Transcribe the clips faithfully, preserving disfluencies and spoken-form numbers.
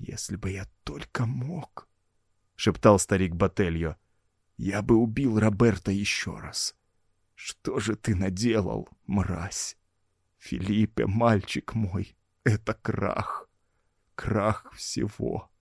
«Если бы я только мог», — шептал старик Ботельо, — «я бы убил Роберто еще раз. Что же ты наделал, мразь? Филиппе, мальчик мой, это крах, крах всего».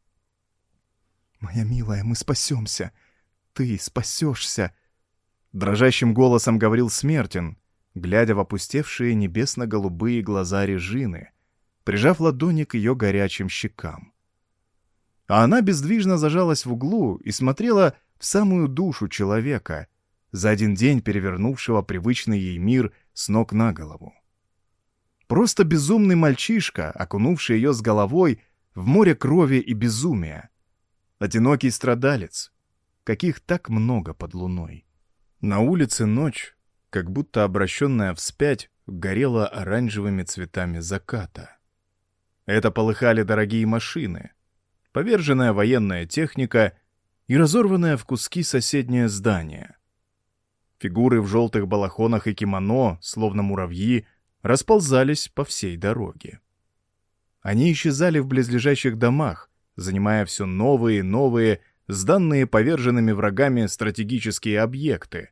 «Моя милая, мы спасемся. Ты спасешься», — дрожащим голосом говорил Смертин, глядя в опустевшие небесно-голубые глаза Режины, прижав ладони к ее горячим щекам. А она бездвижно зажалась в углу и смотрела в самую душу человека, за один день перевернувшего привычный ей мир с ног на голову. Просто безумный мальчишка, окунувший ее с головой в море крови и безумия. Одинокий страдалец, каких так много под луной. На улице ночь, как будто обращенная вспять, горела оранжевыми цветами заката. Это полыхали дорогие машины, поверженная военная техника и разорванное в куски соседнее здание. Фигуры в желтых балахонах и кимоно, словно муравьи, расползались по всей дороге. Они исчезали в близлежащих домах, занимая все новые и новые, сданные поверженными врагами стратегические объекты.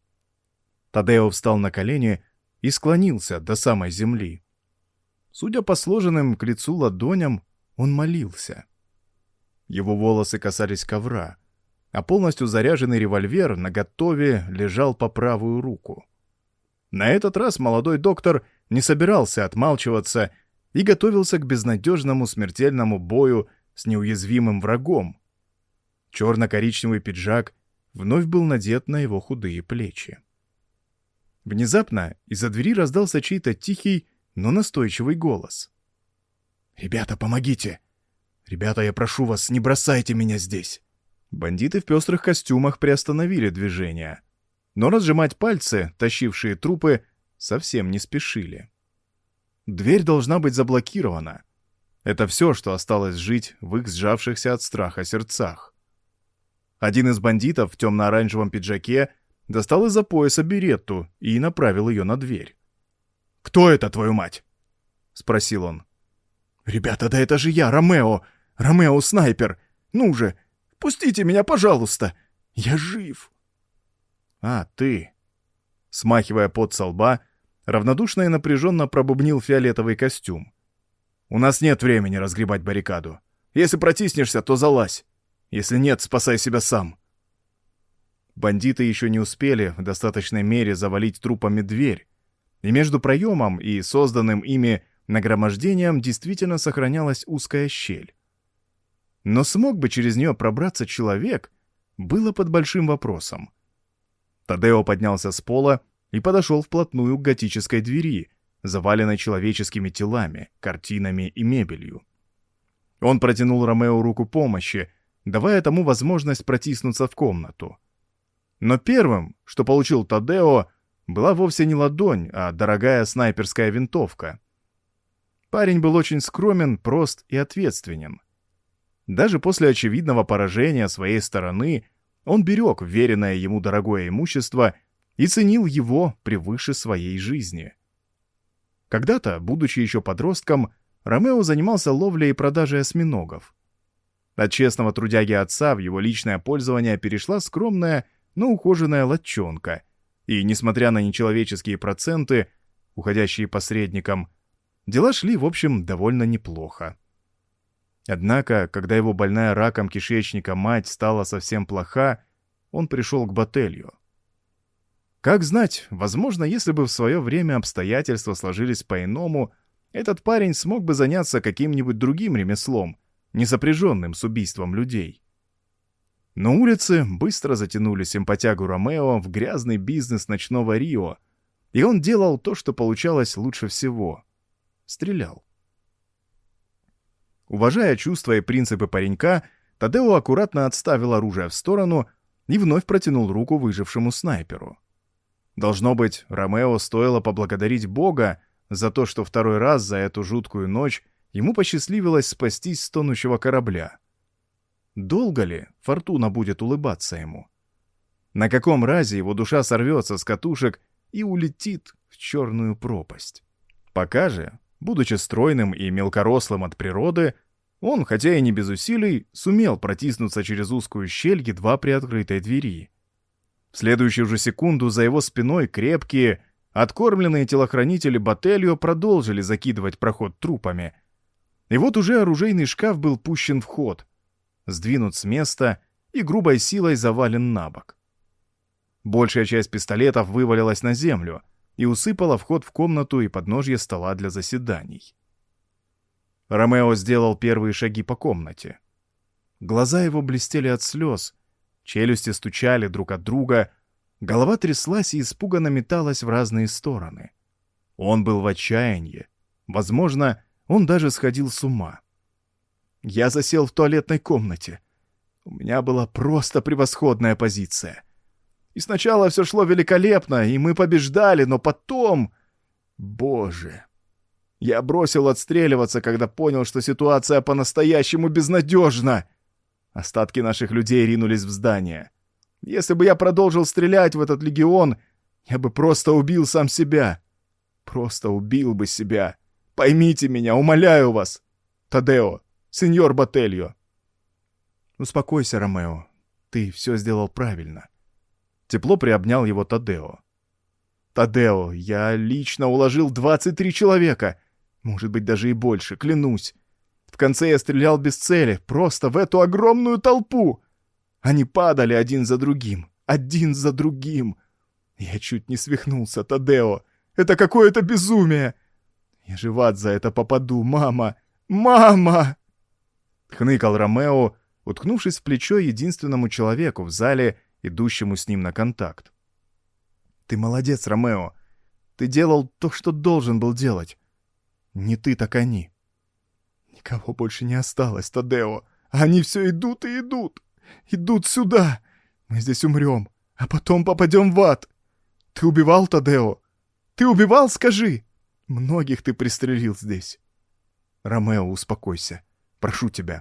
Тадео встал на колени и склонился до самой земли. Судя по сложенным к лицу ладоням, он молился. Его волосы касались ковра, а полностью заряженный револьвер наготове лежал по правую руку. На этот раз молодой доктор не собирался отмалчиваться и готовился к безнадежному смертельному бою с неуязвимым врагом. Черно-коричневый пиджак вновь был надет на его худые плечи. Внезапно из-за двери раздался чей-то тихий, но настойчивый голос. «Ребята, помогите! Ребята, я прошу вас, не бросайте меня здесь!» Бандиты в пестрых костюмах приостановили движение, но разжимать пальцы, тащившие трупы, совсем не спешили. Дверь должна быть заблокирована. Это все, что осталось жить в их сжавшихся от страха сердцах. Один из бандитов в темно-оранжевом пиджаке достал из-за пояса беретту и направил ее на дверь. «Кто это, твою мать?» — спросил он. «Ребята, да это же я, Ромео! Ромео-снайпер! Ну же, пустите меня, пожалуйста! Я жив!» «А, ты!» Смахивая пот со лба, равнодушно и напряженно пробубнил фиолетовый костюм. «У нас нет времени разгребать баррикаду. Если протиснешься, то залазь. Если нет, спасай себя сам». Бандиты еще не успели в достаточной мере завалить трупами дверь, и между проемом и созданным ими нагромождением действительно сохранялась узкая щель. Но смог бы через нее пробраться человек, было под большим вопросом. Тадео поднялся с пола и подошел вплотную к готической двери, заваленной человеческими телами, картинами и мебелью. Он протянул Ромео руку помощи, давая тому возможность протиснуться в комнату. Но первым, что получил Тадео, была вовсе не ладонь, а дорогая снайперская винтовка. Парень был очень скромен, прост и ответственен. Даже после очевидного поражения своей стороны он берег вверенное ему дорогое имущество и ценил его превыше своей жизни. Когда-то, будучи еще подростком, Ромео занимался ловлей и продажей осьминогов. От честного трудяги отца в его личное пользование перешла скромная, но ухоженная лодчонка, и, несмотря на нечеловеческие проценты, уходящие посредникам, дела шли, в общем, довольно неплохо. Однако, когда его больная раком кишечника мать стала совсем плоха, он пришел к Ботельо. Как знать, возможно, если бы в свое время обстоятельства сложились по-иному, этот парень смог бы заняться каким-нибудь другим ремеслом, не сопряженным с убийством людей. Но улицы быстро затянули симпатягу Ромео в грязный бизнес ночного Рио, и он делал то, что получалось лучше всего — стрелял. Уважая чувства и принципы паренька, Тадео аккуратно отставил оружие в сторону и вновь протянул руку выжившему снайперу. Должно быть, Ромео стоило поблагодарить Бога за то, что второй раз за эту жуткую ночь ему посчастливилось спастись с тонущего корабля. Долго ли фортуна будет улыбаться ему? На каком разе его душа сорвется с катушек и улетит в черную пропасть? Пока же, будучи стройным и мелкорослым от природы, Он, хотя и не без усилий, сумел протиснуться через узкую щель едва приоткрытой двери. В следующую же секунду за его спиной крепкие, откормленные телохранители Ботельо продолжили закидывать проход трупами. И вот уже оружейный шкаф был пущен в ход, сдвинут с места и грубой силой завален на бок. Большая часть пистолетов вывалилась на землю и усыпала вход в комнату и подножье стола для заседаний. Ромео сделал первые шаги по комнате. Глаза его блестели от слез, челюсти стучали друг от друга, голова тряслась и испуганно металась в разные стороны. Он был в отчаянии. Возможно, он даже сходил с ума. Я засел в туалетной комнате. У меня была просто превосходная позиция. И сначала все шло великолепно, и мы побеждали, но потом... Боже... Я бросил отстреливаться, когда понял, что ситуация по-настоящему безнадежна. Остатки наших людей ринулись в здание. Если бы я продолжил стрелять в этот легион, я бы просто убил сам себя. Просто убил бы себя. Поймите меня, умоляю вас. Тадео, сеньор Ботельо. Успокойся, Ромео. Ты все сделал правильно. Тепло приобнял его Тадео. Тадео, я лично уложил двадцать три человека. Может быть, даже и больше, клянусь. В конце я стрелял без цели, просто в эту огромную толпу. Они падали один за другим, один за другим. Я чуть не свихнулся, Тадео. Это какое-то безумие. Я же в ад за это попаду, мама. Мама! Хныкал Ромео, уткнувшись в плечо единственному человеку в зале, идущему с ним на контакт. Ты молодец, Ромео. Ты делал то, что должен был делать. Не ты, так они. Никого больше не осталось, Тадео. Они все идут и идут. Идут сюда. Мы здесь умрем, а потом попадем в ад. Ты убивал, Тадео? Ты убивал, скажи? Многих ты пристрелил здесь. Ромео, успокойся. Прошу тебя.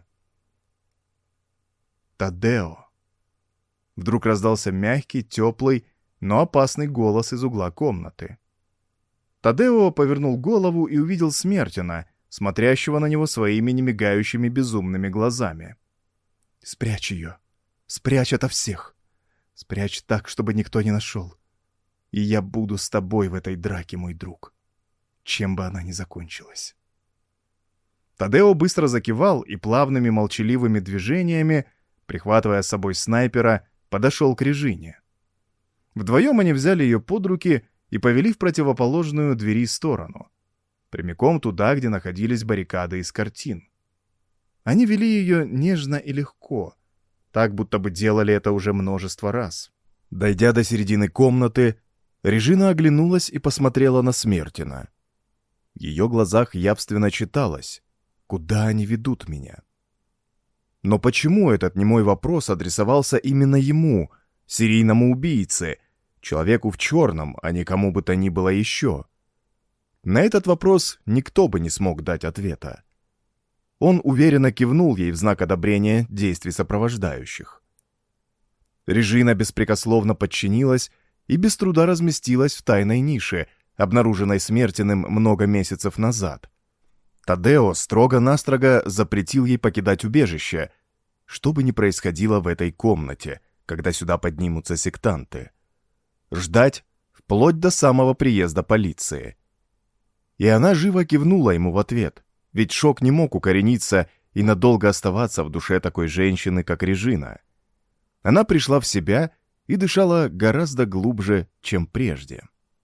Тадео. Вдруг раздался мягкий, теплый, но опасный голос из угла комнаты. Тадео повернул голову и увидел Смертина, смотрящего на него своими немигающими безумными глазами. «Спрячь ее! Спрячь ото всех! Спрячь так, чтобы никто не нашел! И я буду с тобой в этой драке, мой друг, чем бы она ни закончилась!» Тадео быстро закивал и плавными молчаливыми движениями, прихватывая с собой снайпера, подошел к Режине. Вдвоем они взяли ее под руки и повели в противоположную двери сторону, прямиком туда, где находились баррикады из картин. Они вели ее нежно и легко, так будто бы делали это уже множество раз. Дойдя до середины комнаты, Режина оглянулась и посмотрела на Смертина. В ее глазах явственно читалось: «Куда они ведут меня?» Но почему этот немой вопрос адресовался именно ему, серийному убийце, человеку в черном, а не кому бы то ни было еще? На этот вопрос никто бы не смог дать ответа. Он уверенно кивнул ей в знак одобрения действий сопровождающих. Режина беспрекословно подчинилась и без труда разместилась в тайной нише, обнаруженной Смертиным много месяцев назад. Тадео строго-настрого запретил ей покидать убежище, что бы ни происходило в этой комнате, когда сюда поднимутся сектанты. Ждать вплоть до самого приезда полиции. И она живо кивнула ему в ответ, ведь шок не мог укорениться и надолго оставаться в душе такой женщины, как Режина. Она пришла в себя и дышала гораздо глубже, чем прежде.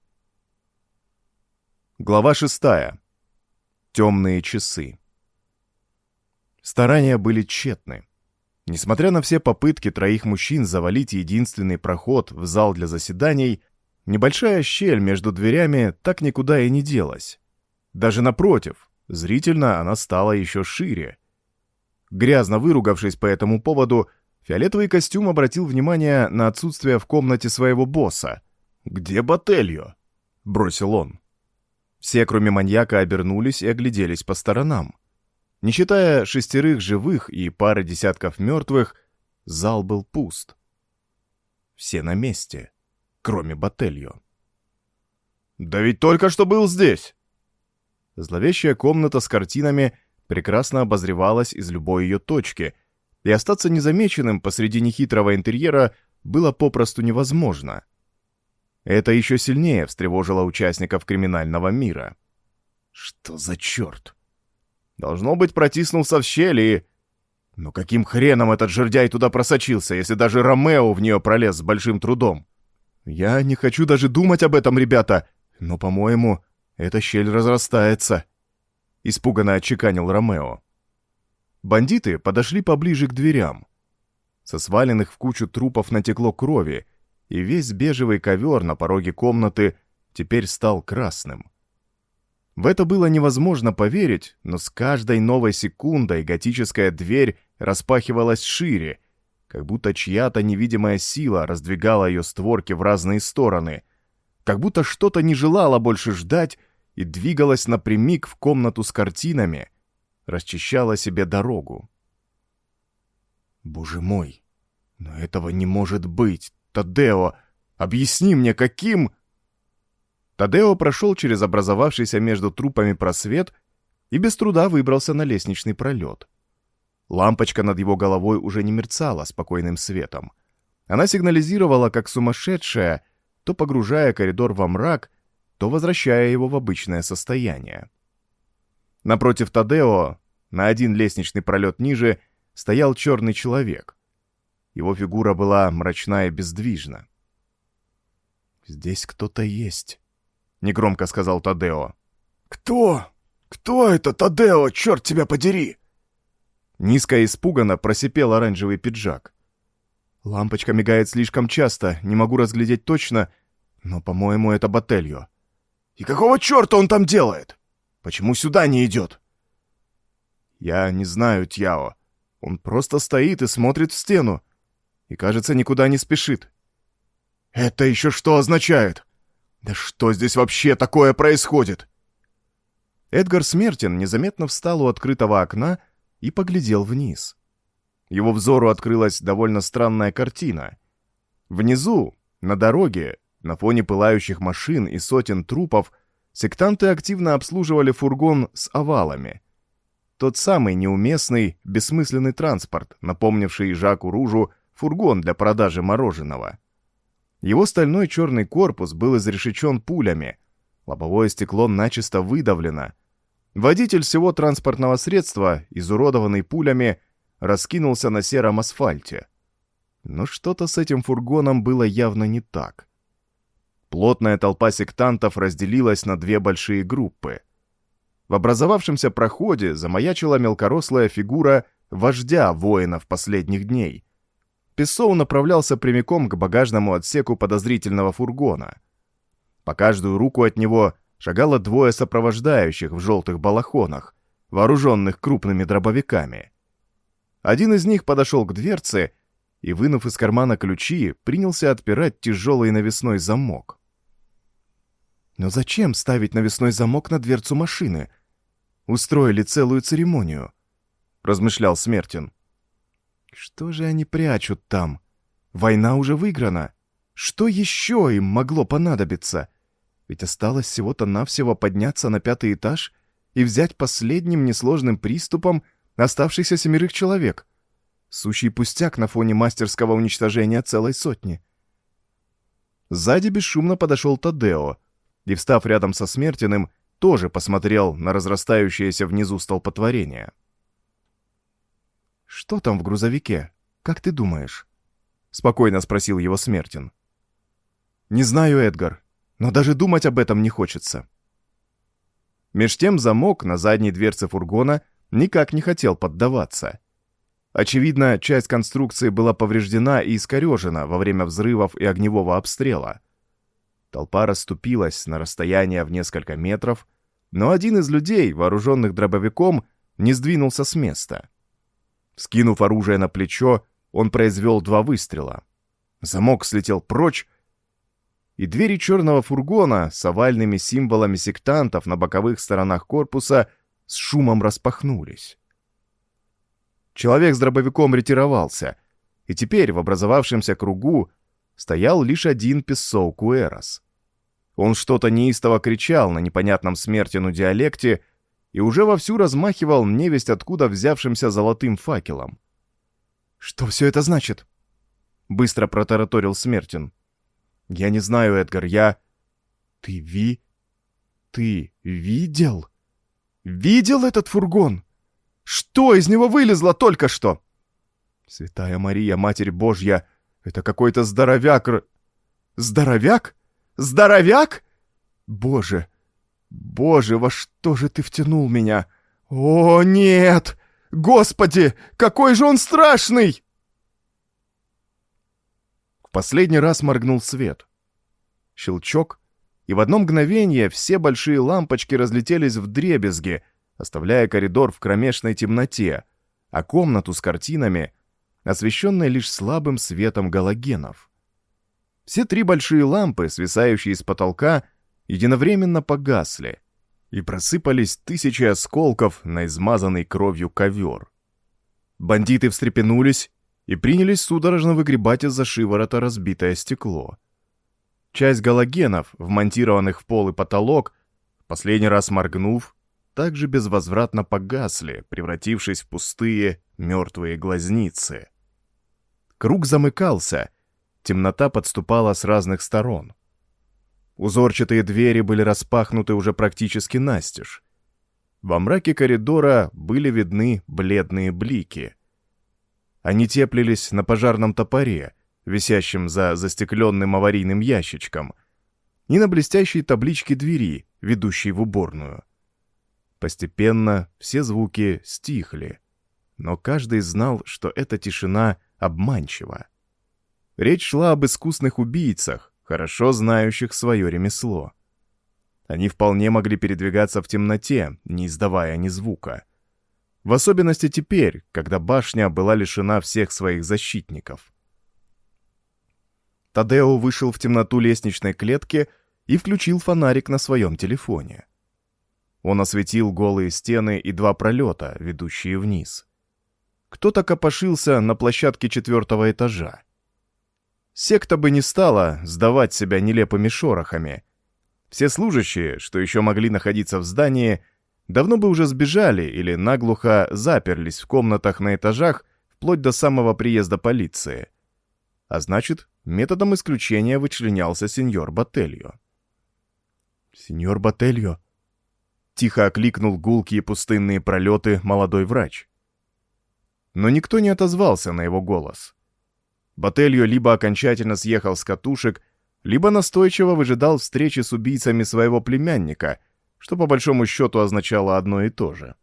Глава шестая. Темные часы. Старания были тщетны. Несмотря на все попытки троих мужчин завалить единственный проход в зал для заседаний, небольшая щель между дверями так никуда и не делась. Даже напротив, зрительно она стала еще шире. Грязно выругавшись по этому поводу, фиолетовый костюм обратил внимание на отсутствие в комнате своего босса. «Где Ботельо?» — бросил он. Все, кроме маньяка, обернулись и огляделись по сторонам. Не считая шестерых живых и пары десятков мертвых, зал был пуст. Все на месте, кроме Ботельо. «Да ведь только что был здесь!» Зловещая комната с картинами прекрасно обозревалась из любой ее точки, и остаться незамеченным посреди нехитрого интерьера было попросту невозможно. Это еще сильнее встревожило участников криминального мира. Что за черт? Должно быть, протиснулся в щель и... Но каким хреном этот жердяй туда просочился, если даже Ромео в нее пролез с большим трудом? Я не хочу даже думать об этом, ребята, но, по-моему, эта щель разрастается. Испуганно отчеканил Ромео. Бандиты подошли поближе к дверям. Со сваленных в кучу трупов натекло крови, и весь бежевый ковер на пороге комнаты теперь стал красным. В это было невозможно поверить, но с каждой новой секундой готическая дверь распахивалась шире, как будто чья-то невидимая сила раздвигала ее створки в разные стороны, как будто что-то не желало больше ждать и двигалось напрямик в комнату с картинами, расчищала себе дорогу. Боже мой, но этого не может быть! Тадео, объясни мне, каким... Тадео прошел через образовавшийся между трупами просвет и без труда выбрался на лестничный пролет. Лампочка над его головой уже не мерцала спокойным светом. Она сигнализировала, как сумасшедшая, то погружая коридор во мрак, то возвращая его в обычное состояние. Напротив Тадео, на один лестничный пролет ниже, стоял черный человек. Его фигура была мрачна и бездвижна. «Здесь кто-то есть», — негромко сказал Тадео. «Кто? Кто это, Тадео, черт тебя подери?» Низко и испуганно просипел оранжевый пиджак. «Лампочка мигает слишком часто, не могу разглядеть точно, но, по-моему, это Ботельо». «И какого черта он там делает? Почему сюда не идет?» «Я не знаю, Тьяо. Он просто стоит и смотрит в стену. И, кажется, никуда не спешит». «Это еще что означает? Да что здесь вообще такое происходит?» Эдгар Смертин незаметно встал у открытого окна и поглядел вниз. Его взору открылась довольно странная картина. Внизу, на дороге, на фоне пылающих машин и сотен трупов, сектанты активно обслуживали фургон с овалами. Тот самый неуместный, бессмысленный транспорт, напомнивший Жаку Ружу фургон для продажи мороженого. Его стальной черный корпус был изрешечен пулями, лобовое стекло начисто выдавлено. Водитель всего транспортного средства, изуродованный пулями, раскинулся на сером асфальте. Но что-то с этим фургоном было явно не так. Плотная толпа сектантов разделилась на две большие группы. В образовавшемся проходе замаячила мелкорослая фигура вождя воинов последних дней. Пессоу направлялся прямиком к багажному отсеку подозрительного фургона. По каждую руку от него шагало двое сопровождающих в желтых балахонах, вооруженных крупными дробовиками. Один из них подошел к дверце и, вынув из кармана ключи, принялся отпирать тяжелый навесной замок. «Но зачем ставить навесной замок на дверцу машины? Устроили целую церемонию», — размышлял Смертин. «Что же они прячут там? Война уже выиграна. Что еще им могло понадобиться? Ведь осталось всего-то навсего подняться на пятый этаж и взять последним несложным приступом оставшихся семерых человек. Сущий пустяк на фоне мастерского уничтожения целой сотни». Сзади бесшумно подошел Тадео и, встав рядом со Смертиным, тоже посмотрел на разрастающееся внизу столпотворение. «Что там в грузовике? Как ты думаешь?» — спокойно спросил его Смертин. «Не знаю, Эдгар, но даже думать об этом не хочется». Меж тем замок на задней дверце фургона никак не хотел поддаваться. Очевидно, часть конструкции была повреждена и искорежена во время взрывов и огневого обстрела. Толпа расступилась на расстояние в несколько метров, но один из людей, вооруженных дробовиком, не сдвинулся с места. Скинув оружие на плечо, он произвел два выстрела. Замок слетел прочь, и двери черного фургона с овальными символами сектантов на боковых сторонах корпуса с шумом распахнулись. Человек с дробовиком ретировался, и теперь в образовавшемся кругу стоял лишь один Пессоу Куэрос. Он что-то неистово кричал на непонятном Смертину диалекте, и уже вовсю размахивал невесть откуда взявшимся золотым факелом. «Что все это значит?» — быстро протараторил Смертин. «Я не знаю, Эдгар, я...» «Ты ви... Ты видел? Видел этот фургон? Что из него вылезло только что?» «Святая Мария, Матерь Божья, это какой-то здоровяк... р- Здоровяк? Здоровяк? Боже, Боже, во что же ты втянул меня? О, нет! Господи, какой же он страшный!» В последний раз моргнул свет. Щелчок, и в одно мгновение все большие лампочки разлетелись вдребезги, оставляя коридор в кромешной темноте, а комнату с картинами, освещенной лишь слабым светом галогенов. Все три большие лампы, свисающие с потолка, единовременно погасли, и просыпались тысячи осколков на измазанный кровью ковер. Бандиты встрепенулись и принялись судорожно выгребать из-за шиворота разбитое стекло. Часть галогенов, вмонтированных в пол и потолок, последний раз моргнув, также безвозвратно погасли, превратившись в пустые, мертвые глазницы. Круг замыкался, темнота подступала с разных сторон. Узорчатые двери были распахнуты уже практически настежь. Во мраке коридора были видны бледные блики. Они теплились на пожарном топоре, висящем за застекленным аварийным ящичком, и на блестящей табличке двери, ведущей в уборную. Постепенно все звуки стихли, но каждый знал, что эта тишина обманчива. Речь шла об искусных убийцах, хорошо знающих свое ремесло. Они вполне могли передвигаться в темноте, не издавая ни звука. В особенности теперь, когда башня была лишена всех своих защитников. Тадео вышел в темноту лестничной клетки и включил фонарик на своем телефоне. Он осветил голые стены и два пролета, ведущие вниз. Кто-то копошился на площадке четвертого этажа. Секта бы не стала сдавать себя нелепыми шорохами. Все служащие, что еще могли находиться в здании, давно бы уже сбежали или наглухо заперлись в комнатах на этажах вплоть до самого приезда полиции. А значит, методом исключения вычленялся сеньор Ботельо. «Сеньор Ботельо?» — тихо окликнул гулкие пустынные пролеты молодой врач. Но никто не отозвался на его голос. Ботельо либо окончательно съехал с катушек, либо настойчиво выжидал встречи с убийцами своего племянника, что по большому счету означало одно и то же.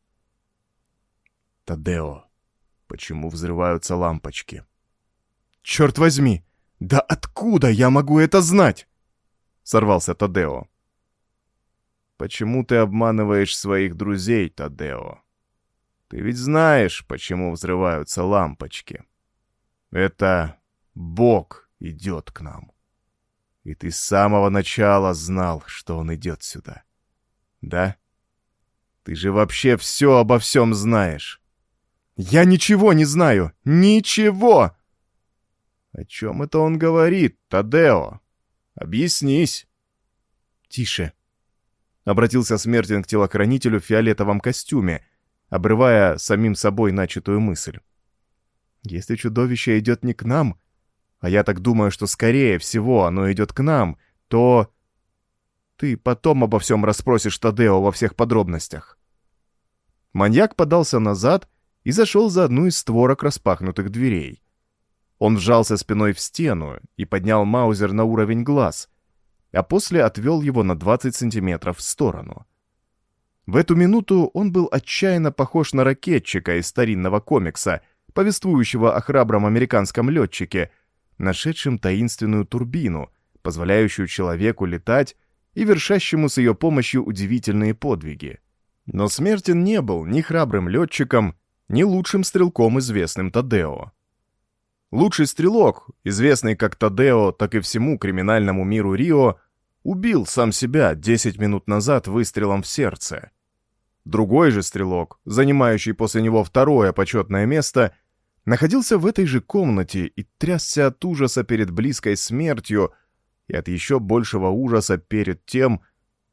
«Тадео, почему взрываются лампочки?» «Черт возьми! Да откуда я могу это знать?» — сорвался Тадео. «Почему ты обманываешь своих друзей, Тадео? Ты ведь знаешь, почему взрываются лампочки. Это Бог идет к нам. И ты с самого начала знал, что он идет сюда. Да? Ты же вообще все обо всем знаешь». «Я ничего не знаю! Ничего!» «О чем это он говорит, Тадео? Объяснись!» «Тише!» — обратился Смертин к телохранителю в фиолетовом костюме, обрывая самим собой начатую мысль. «Если чудовище идет не к нам, а я так думаю, что скорее всего оно идет к нам, то... Ты потом обо всем расспросишь Тадео во всех подробностях». Маньяк подался назад и зашел за одну из створок распахнутых дверей. Он вжался спиной в стену и поднял маузер на уровень глаз, а после отвел его на двадцать сантиметров в сторону. В эту минуту он был отчаянно похож на ракетчика из старинного комикса, повествующего о храбром американском летчике, нашедшем таинственную турбину, позволяющую человеку летать и вершащему с ее помощью удивительные подвиги. Но Смертин не был ни храбрым летчиком, ни лучшим стрелком, известным Тадео. Лучший стрелок, известный как Тадео, так и всему криминальному миру Рио, убил сам себя десять минут назад выстрелом в сердце. Другой же стрелок, занимающий после него второе почетное место, находился в этой же комнате и трясся от ужаса перед близкой смертью и от еще большего ужаса перед тем,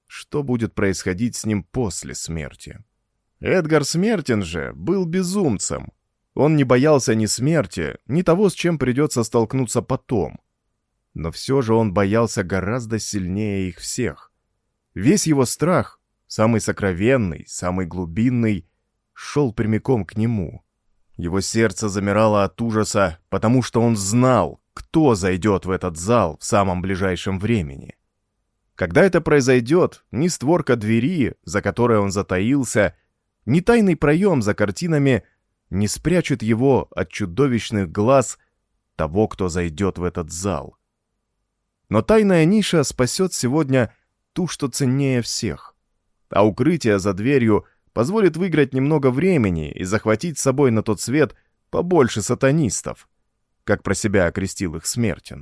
что будет происходить с ним после смерти. Эдгар Смертин же был безумцем. Он не боялся ни смерти, ни того, с чем придется столкнуться потом. Но все же он боялся гораздо сильнее их всех. Весь его страх, самый сокровенный, самый глубинный, шел прямиком к нему. Его сердце замирало от ужаса, потому что он знал, кто зайдет в этот зал в самом ближайшем времени. Когда это произойдет, ни створка двери, за которой он затаился, ни тайный проем за картинами не спрячут его от чудовищных глаз того, кто зайдет в этот зал. Но тайная ниша спасет сегодня ту, что ценнее всех, а укрытие за дверью позволит выиграть немного времени и захватить с собой на тот свет побольше сатанистов, как про себя окрестил их Смертин.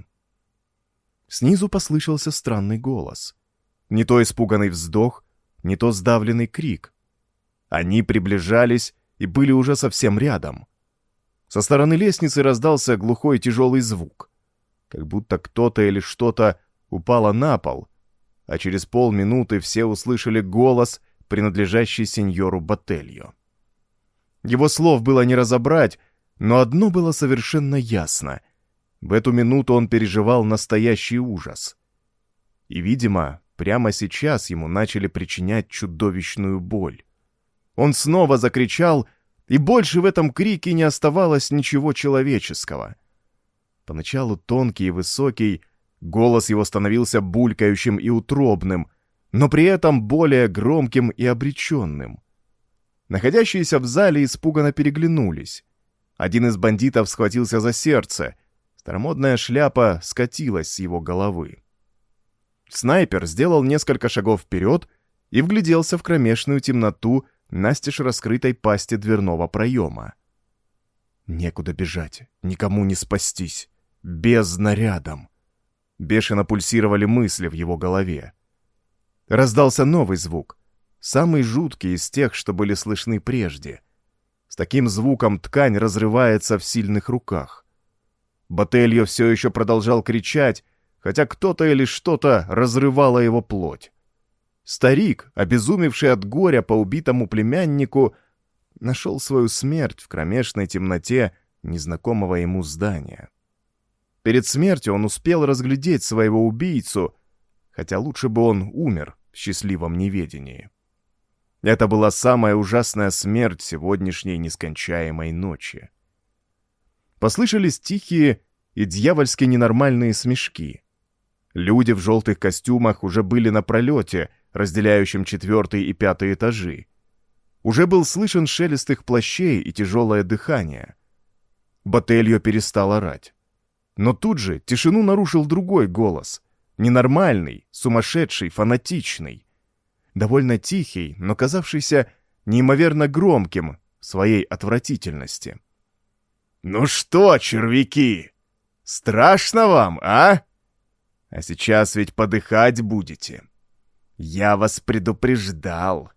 Снизу послышался странный голос. Не то испуганный вздох, не то сдавленный крик. Они приближались и были уже совсем рядом. Со стороны лестницы раздался глухой тяжелый звук, как будто кто-то или что-то упало на пол, а через полминуты все услышали голос, принадлежащий сеньору Ботельо. Его слов было не разобрать, но одно было совершенно ясно. В эту минуту он переживал настоящий ужас. И, видимо, прямо сейчас ему начали причинять чудовищную боль. Он снова закричал, и больше в этом крике не оставалось ничего человеческого. Поначалу тонкий и высокий, голос его становился булькающим и утробным, но при этом более громким и обреченным. Находящиеся в зале испуганно переглянулись. Один из бандитов схватился за сердце, старомодная шляпа скатилась с его головы. Снайпер сделал несколько шагов вперед и вгляделся в кромешную темноту настежь раскрытой пасти дверного проема. Некуда бежать, никому не спастись, бездна рядом. Бешено пульсировали мысли в его голове. Раздался новый звук, самый жуткий из тех, что были слышны прежде. С таким звуком ткань разрывается в сильных руках. Ботельо все еще продолжал кричать, хотя кто-то или что-то разрывало его плоть. Старик, обезумевший от горя по убитому племяннику, нашел свою смерть в кромешной темноте незнакомого ему здания. Перед смертью он успел разглядеть своего убийцу, хотя лучше бы он умер в счастливом неведении. Это была самая ужасная смерть сегодняшней нескончаемой ночи. Послышались тихие и дьявольски ненормальные смешки. Люди в желтых костюмах уже были на пролете, разделяющем четвертый и пятый этажи. Уже был слышен шелест их плащей и тяжелое дыхание. Ботельо перестал орать. Но тут же тишину нарушил другой голос. Ненормальный, сумасшедший, фанатичный. Довольно тихий, но казавшийся неимоверно громким в своей отвратительности. «Ну что, червяки, страшно вам, а? А сейчас ведь подыхать будете. Я вас предупреждал».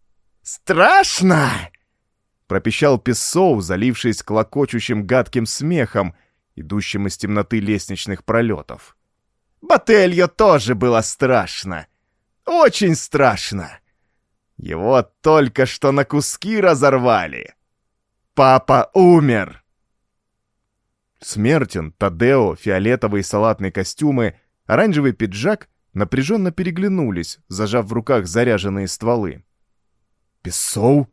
«Страшно!» — пропищал Писсоу, залившись клокочущим гадким смехом, идущим из темноты лестничных пролетов. «Ботельо тоже было страшно. Очень страшно. Его только что на куски разорвали. Папа умер!» Смертин, Тадео, фиолетовые салатные костюмы, оранжевый пиджак напряженно переглянулись, зажав в руках заряженные стволы. «Писсоу?»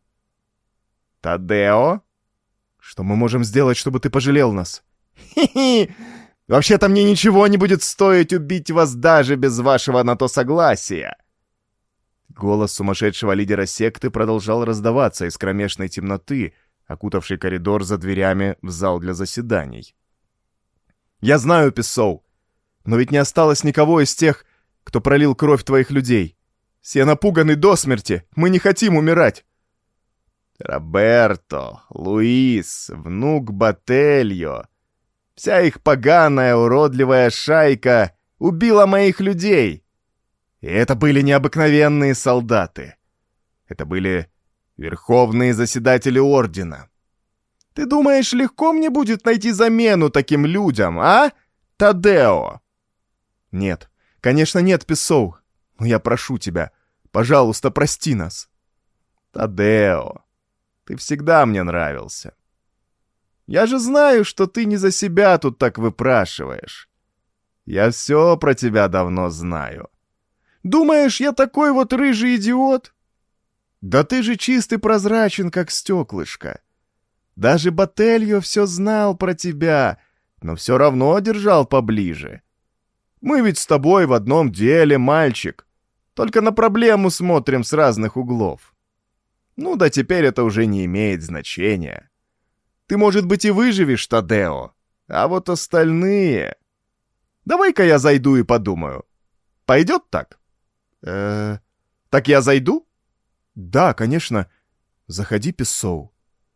«Тадео?» «Что мы можем сделать, чтобы ты пожалел нас?» «Хи-хи! Вообще-то мне ничего не будет стоить убить вас даже без вашего на то согласия!» Голос сумасшедшего лидера секты продолжал раздаваться из кромешной темноты, окутавшей коридор за дверями в зал для заседаний. «Я знаю, Писсоу, но ведь не осталось никого из тех, кто пролил кровь твоих людей. Все напуганы до смерти, мы не хотим умирать!» «Роберто, Луис, внук Ботельо, вся их поганая, уродливая шайка убила моих людей. И это были необыкновенные солдаты. Это были верховные заседатели ордена. Ты думаешь, легко мне будет найти замену таким людям, а, Тадео?» «Нет, конечно нет, Писсоу, но я прошу тебя, Пожалуйста, прости нас». «Тадео, ты всегда мне нравился. Я же знаю, что ты не за себя тут так выпрашиваешь. Я все про тебя давно знаю. Думаешь, я такой вот рыжий идиот? Да ты же чист и прозрачен, как стеклышко. Даже Ботельо все знал про тебя, но все равно держал поближе. Мы ведь с тобой в одном деле, мальчик. Только на проблему смотрим с разных углов. Ну да теперь это уже не имеет значения. Ты, может быть, и выживешь, Тадео, а вот остальные... Давай-ка я зайду и подумаю. Пойдет так? э Так я зайду? Да, конечно. Заходи, Писсоу.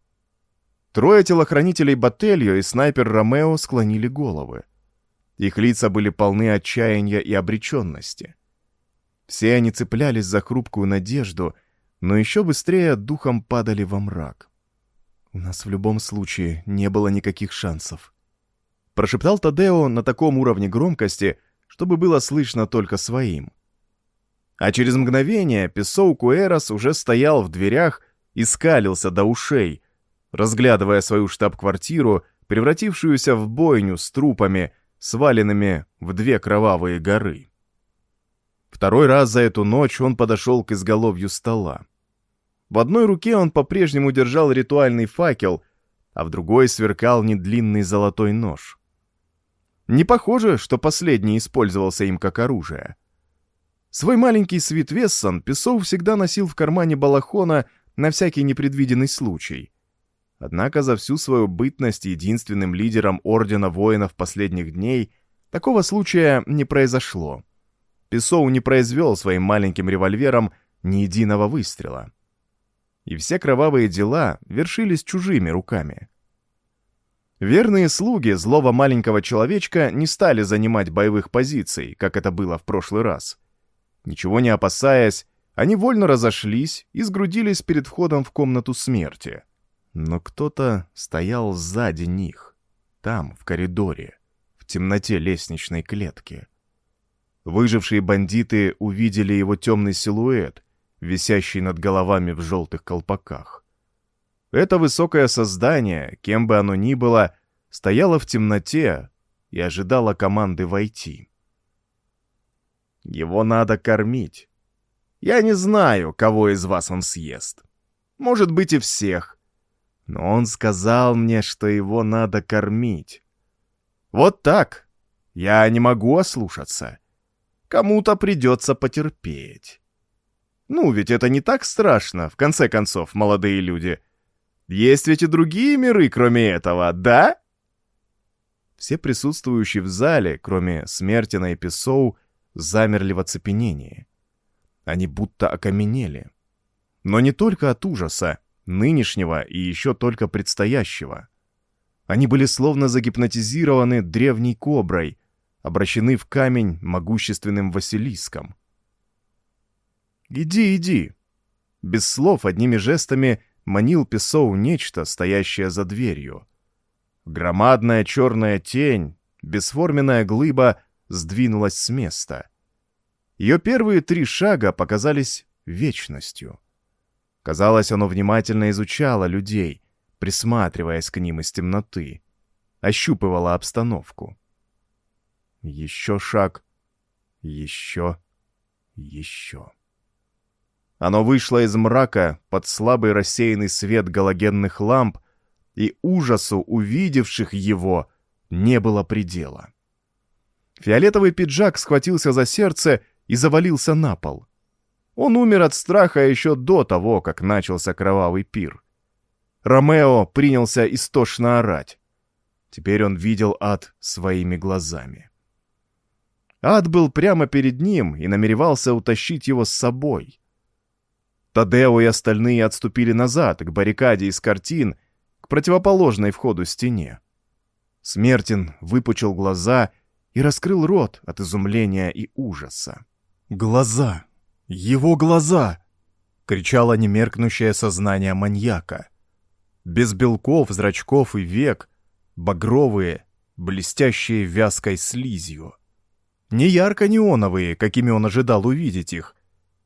Трое телохранителей Ботельо и снайпер Ромео склонили головы. Их лица были полны отчаяния и обреченности. Все они цеплялись за хрупкую надежду, но еще быстрее духом падали во мрак. «У нас в любом случае не было никаких шансов», — прошептал Тадео на таком уровне громкости, чтобы было слышно только своим. А через мгновение Писсоу Куэрос уже стоял в дверях и скалился до ушей, разглядывая свою штаб-квартиру, превратившуюся в бойню с трупами, сваленными в две кровавые горы. Второй раз за эту ночь он подошел к изголовью стола. В одной руке он по-прежнему держал ритуальный факел, а в другой сверкал недлинный золотой нож. Не похоже, что последний использовался им как оружие. Свой маленький Свит Вессон Писсоу всегда носил в кармане балахона на всякий непредвиденный случай. Однако за всю свою бытность единственным лидером Ордена Воинов последних дней такого случая не произошло. Писсоу не произвел своим маленьким револьвером ни единого выстрела. И все кровавые дела вершились чужими руками. Верные слуги злого маленького человечка не стали занимать боевых позиций, как это было в прошлый раз. Ничего не опасаясь, они вольно разошлись и сгрудились перед входом в комнату смерти. Но кто-то стоял сзади них, там, в коридоре, в темноте лестничной клетки. Выжившие бандиты увидели его темный силуэт, висящий над головами в желтых колпаках. Это высокое создание, кем бы оно ни было, стояло в темноте и ожидало команды войти. Его надо кормить. Я не знаю, кого из вас он съест. Может быть, и всех. Но он сказал мне, что его надо кормить. Вот так. Я не могу ослушаться. Кому-то придется потерпеть. Ну, ведь это не так страшно, в конце концов, молодые люди. Есть ведь и другие миры, кроме этого, да? Все присутствующие в зале, кроме Смертина и Писсоу, замерли в оцепенении. Они будто окаменели. Но не только от ужаса, нынешнего и еще только предстоящего. Они были словно загипнотизированы древней коброй, обращены в камень могущественным Василиском. «Иди, иди!» Без слов, одними жестами манил Писсоу нечто, стоящее за дверью. Громадная черная тень, бесформенная глыба, сдвинулась с места. Ее первые три шага показались вечностью. Казалось, оно внимательно изучало людей, присматриваясь к ним из темноты, ощупывало обстановку. Еще шаг, еще, еще. Оно вышло из мрака под слабый рассеянный свет галогенных ламп, и ужасу увидевших его не было предела. Фиолетовый пиджак схватился за сердце и завалился на пол. Он умер от страха еще до того, как начался кровавый пир. Ромео принялся истошно орать. Теперь он видел ад своими глазами. Ад был прямо перед ним и намеревался утащить его с собой. Тадео и остальные отступили назад, к баррикаде из картин, к противоположной входу стене. Смертин выпучил глаза и раскрыл рот от изумления и ужаса. «Глаза! Его глаза!» — кричало немеркнущее сознание маньяка. Без белков, зрачков и век, багровые, блестящие вязкой слизью. Не ярко-неоновые, какими он ожидал увидеть их,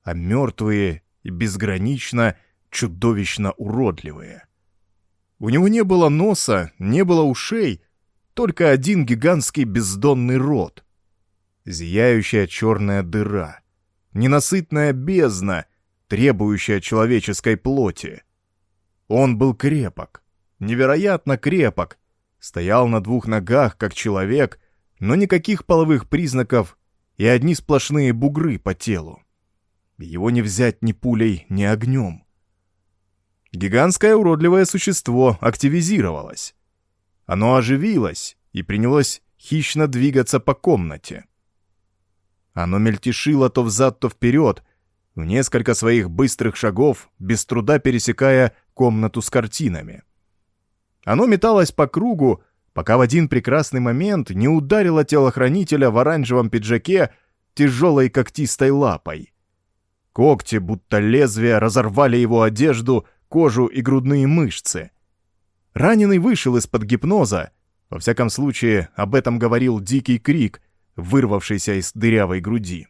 а мертвые и безгранично, чудовищно уродливые. У него не было носа, не было ушей, только один гигантский бездонный рот. Зияющая черная дыра, ненасытная бездна, требующая человеческой плоти. Он был крепок, невероятно крепок, стоял на двух ногах, как человек, но никаких половых признаков и одни сплошные бугры по телу. Его не взять ни пулей, ни огнем. Гигантское уродливое существо активизировалось. Оно оживилось и принялось хищно двигаться по комнате. Оно мельтешило то взад, то вперед, в несколько своих быстрых шагов, без труда пересекая комнату с картинами. Оно металось по кругу, пока в один прекрасный момент не ударило телохранителя в оранжевом пиджаке тяжелой когтистой лапой. Когти, будто лезвия, разорвали его одежду, кожу и грудные мышцы. Раненый вышел из-под гипноза, во всяком случае, об этом говорил дикий крик, вырвавшийся из дырявой груди.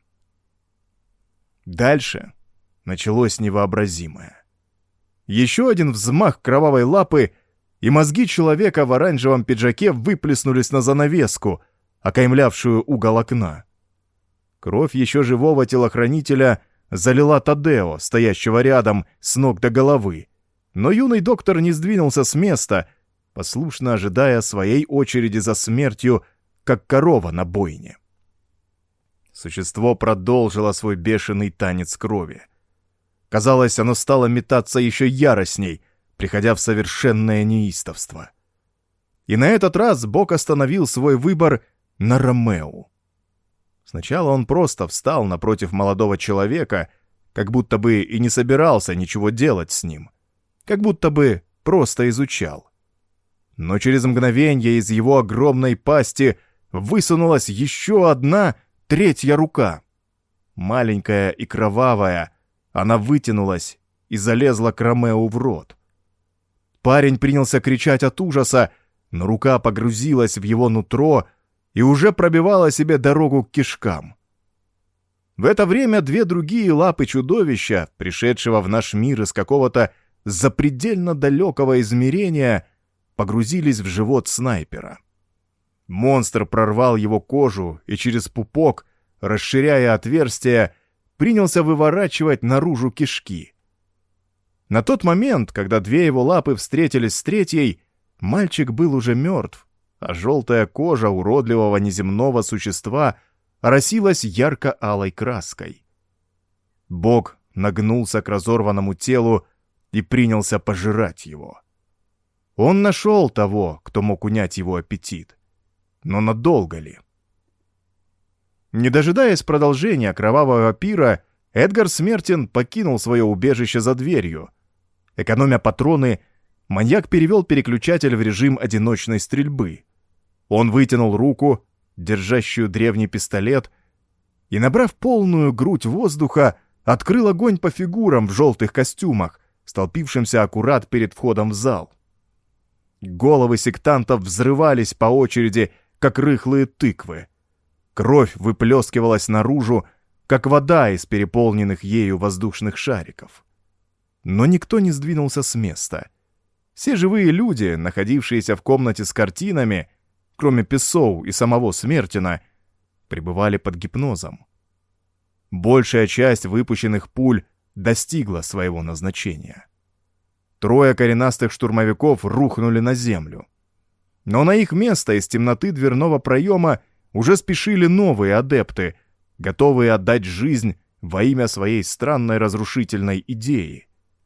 Дальше началось невообразимое. Еще один взмах кровавой лапы, и мозги человека в оранжевом пиджаке выплеснулись на занавеску, окаймлявшую угол окна. Кровь еще живого телохранителя залила Тадео, стоящего рядом, с ног до головы, но юный доктор не сдвинулся с места, послушно ожидая своей очереди за смертью, как корова на бойне. Существо продолжило свой бешеный танец крови. Казалось, оно стало метаться еще яростней, приходя в совершенное неистовство. И на этот раз Бог остановил свой выбор на Ромео. Сначала он просто встал напротив молодого человека, как будто бы и не собирался ничего делать с ним, как будто бы просто изучал. Но через мгновенье из его огромной пасти высунулась еще одна третья рука. Маленькая и кровавая, она вытянулась и залезла к Ромео в рот. Парень принялся кричать от ужаса, но рука погрузилась в его нутро и уже пробивала себе дорогу к кишкам. В это время две другие лапы чудовища, пришедшего в наш мир из какого-то запредельно далекого измерения, погрузились в живот снайпера. Монстр прорвал его кожу и через пупок, расширяя отверстие, принялся выворачивать наружу кишки. На тот момент, когда две его лапы встретились с третьей, мальчик был уже мертв, а желтая кожа уродливого неземного существа оросилась ярко-алой краской. Бог нагнулся к разорванному телу и принялся пожирать его. Он нашел того, кто мог унять его аппетит. Но надолго ли? Не дожидаясь продолжения кровавого пира, Эдгар Смертин покинул свое убежище за дверью. Экономя патроны, маньяк перевел переключатель в режим одиночной стрельбы. Он вытянул руку, держащую древний пистолет, и, набрав полную грудь воздуха, открыл огонь по фигурам в желтых костюмах, столпившимся аккурат перед входом в зал. Головы сектантов взрывались по очереди, как рыхлые тыквы. Кровь выплескивалась наружу, как вода из переполненных ею воздушных шариков. Но никто не сдвинулся с места. Все живые люди, находившиеся в комнате с картинами, кроме Песоу и самого Смертина, пребывали под гипнозом. Большая часть выпущенных пуль достигла своего назначения. Трое коренастых штурмовиков рухнули на землю. Но на их место из темноты дверного проема уже спешили новые адепты, готовые отдать жизнь во имя своей странной разрушительной идеи.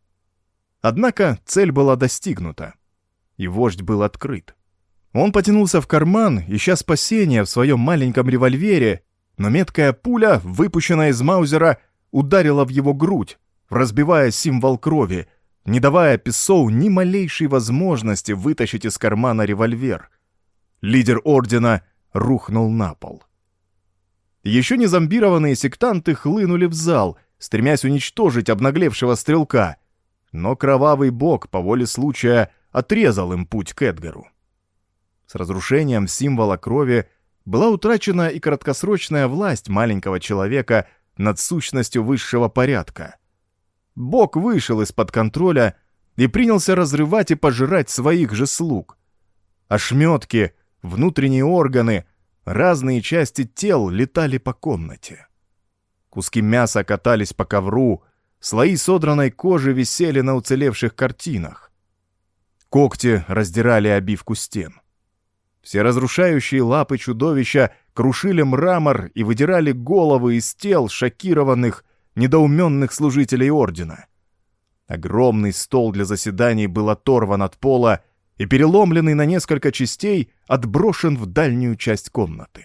Однако цель была достигнута, и вождь был открыт. Он потянулся в карман, ища спасения в своем маленьком револьвере, но меткая пуля, выпущенная из маузера, ударила в его грудь, разбивая символ крови, не давая Песоу ни малейшей возможности вытащить из кармана револьвер. Лидер ордена рухнул на пол. Еще не зомбированные сектанты хлынули в зал, стремясь уничтожить обнаглевшего стрелка, но кровавый бог по воле случая отрезал им путь к Эдгару. С разрушением символа крови была утрачена и краткосрочная власть маленького человека над сущностью высшего порядка. Бог вышел из-под контроля и принялся разрывать и пожирать своих же слуг. Ошметки, внутренние органы, разные части тел летали по комнате. Куски мяса катались по ковру, слои содранной кожи висели на уцелевших картинах. Когти раздирали обивку стен. Все разрушающие лапы чудовища крушили мрамор и выдирали головы из тел шокированных, недоуменных служителей ордена. Огромный стол для заседаний был оторван от пола и, переломленный на несколько частей, отброшен в дальнюю часть комнаты.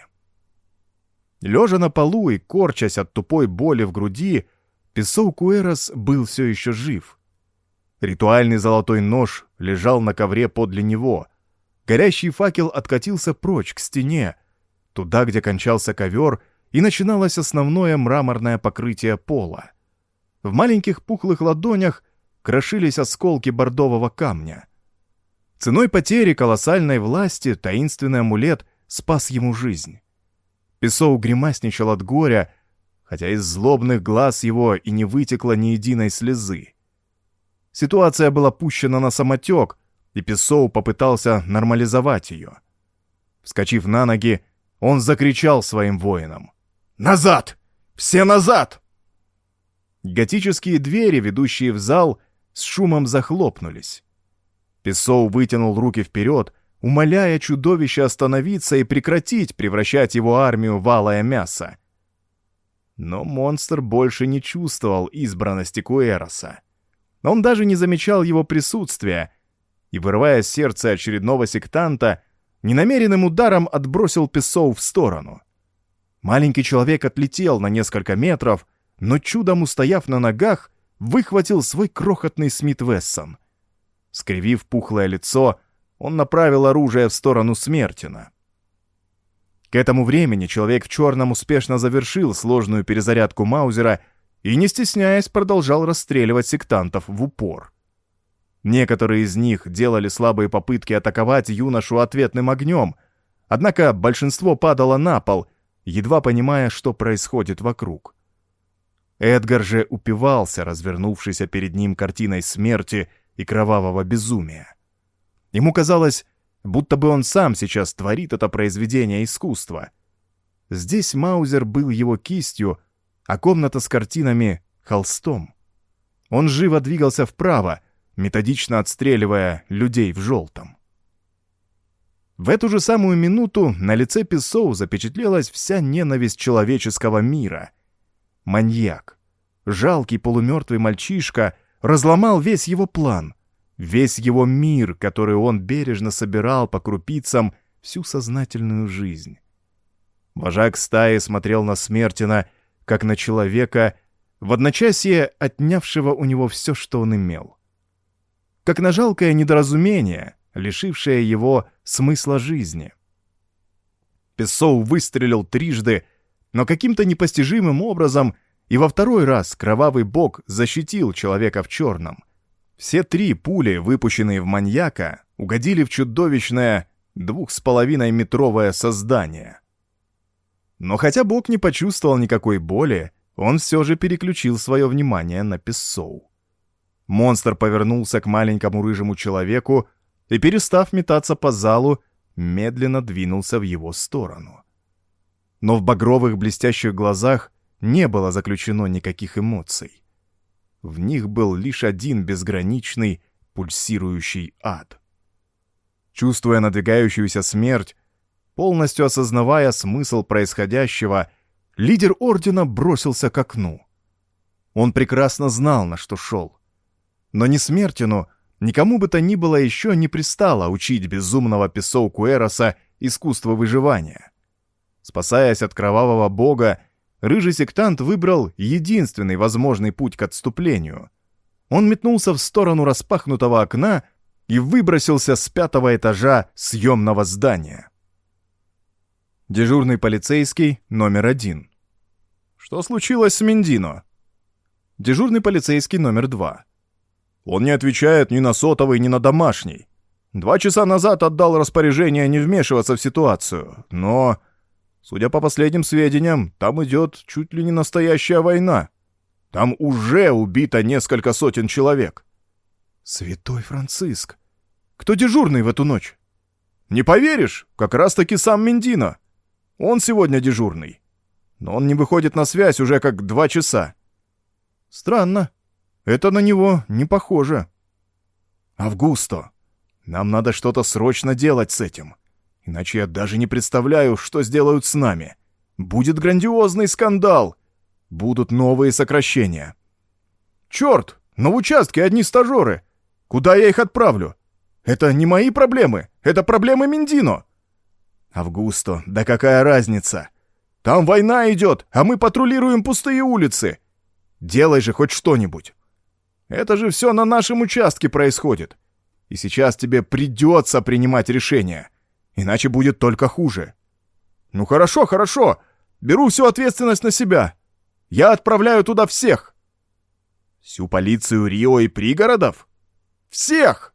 Лежа на полу и корчась от тупой боли в груди, Песоу Куэрос был все еще жив. Ритуальный золотой нож лежал на ковре подле него. Горящий факел откатился прочь к стене, туда, где кончался ковер, и начиналось основное мраморное покрытие пола. В маленьких пухлых ладонях крошились осколки бордового камня. Ценой потери колоссальной власти таинственный амулет спас ему жизнь. Песоу гримасничал от горя, хотя из злобных глаз его и не вытекло ни единой слезы. Ситуация была пущена на самотек, и Песоу попытался нормализовать ее. Вскочив на ноги, он закричал своим воинам: «Назад! Все назад!» Готические двери, ведущие в зал, с шумом захлопнулись. Песоу вытянул руки вперед, умоляя чудовище остановиться и прекратить превращать его армию в алое мясо. Но монстр больше не чувствовал избранности Куэроса. Он даже не замечал его присутствия и, вырывая сердце очередного сектанта, ненамеренным ударом отбросил Песоу в сторону. Маленький человек отлетел на несколько метров, но чудом устояв на ногах, выхватил свой крохотный Смит Вессон. Скривив пухлое лицо, он направил оружие в сторону Смертина. К этому времени человек в черном успешно завершил сложную перезарядку Маузера и, не стесняясь, продолжал расстреливать сектантов в упор. Некоторые из них делали слабые попытки атаковать юношу ответным огнем, однако большинство падало на пол, едва понимая, что происходит вокруг. Эдгар же упивался развернувшейся перед ним картиной смерти и кровавого безумия. Ему казалось, будто бы он сам сейчас творит это произведение искусства. Здесь Маузер был его кистью, а комната с картинами — холстом. Он живо двигался вправо, методично отстреливая людей в желтом. В эту же самую минуту на лице Песоу запечатлелась вся ненависть человеческого мира. Маньяк, жалкий полумертвый мальчишка, разломал весь его план, весь его мир, который он бережно собирал по крупицам всю сознательную жизнь. Вожак стаи смотрел на Смертина, как на человека, в одночасье отнявшего у него все, что он имел. Как на жалкое недоразумение, лишившее его смысла жизни. Песоу выстрелил трижды, но каким-то непостижимым образом и во второй раз кровавый бог защитил человека в черном. Все три пули, выпущенные в маньяка, угодили в чудовищное двух с половиной метровое создание. Но хотя бог не почувствовал никакой боли, он все же переключил свое внимание на Песоу. Монстр повернулся к маленькому рыжему человеку и, перестав метаться по залу, медленно двинулся в его сторону. Но в багровых блестящих глазах не было заключено никаких эмоций. В них был лишь один безграничный, пульсирующий ад. Чувствуя надвигающуюся смерть, полностью осознавая смысл происходящего, лидер ордена бросился к окну. Он прекрасно знал, на что шел. Но ни Смертину, никому бы то ни было еще не пристало учить безумного Песоу Куэроса искусству выживания. Спасаясь от кровавого бога, рыжий сектант выбрал единственный возможный путь к отступлению. Он метнулся в сторону распахнутого окна и выбросился с пятого этажа съемного здания. Дежурный полицейский номер один. Что случилось с Мендино? Дежурный полицейский номер два. Он не отвечает ни на сотовый, ни на домашний. Два часа назад отдал распоряжение не вмешиваться в ситуацию, но... Судя по последним сведениям, там идет чуть ли не настоящая война. Там уже убито несколько сотен человек. Святой Франциск! Кто дежурный в эту ночь? Не поверишь, как раз-таки сам Мендино. Он сегодня дежурный. Но он не выходит на связь уже как два часа. Странно. Это на него не похоже. Августо, нам надо что-то срочно делать с этим. Иначе я даже не представляю, что сделают с нами. Будет грандиозный скандал. Будут новые сокращения. Черт, но в участке одни стажеры. Куда я их отправлю? Это не мои проблемы, это проблемы Мендино. Августо, да какая разница? Там война идет, а мы патрулируем пустые улицы. Делай же хоть что-нибудь. Это же все на нашем участке происходит. И сейчас тебе придется принимать решение. Иначе будет только хуже. Ну хорошо, хорошо. Беру всю ответственность на себя. Я отправляю туда всех. Всю полицию Рио и пригородов? Всех!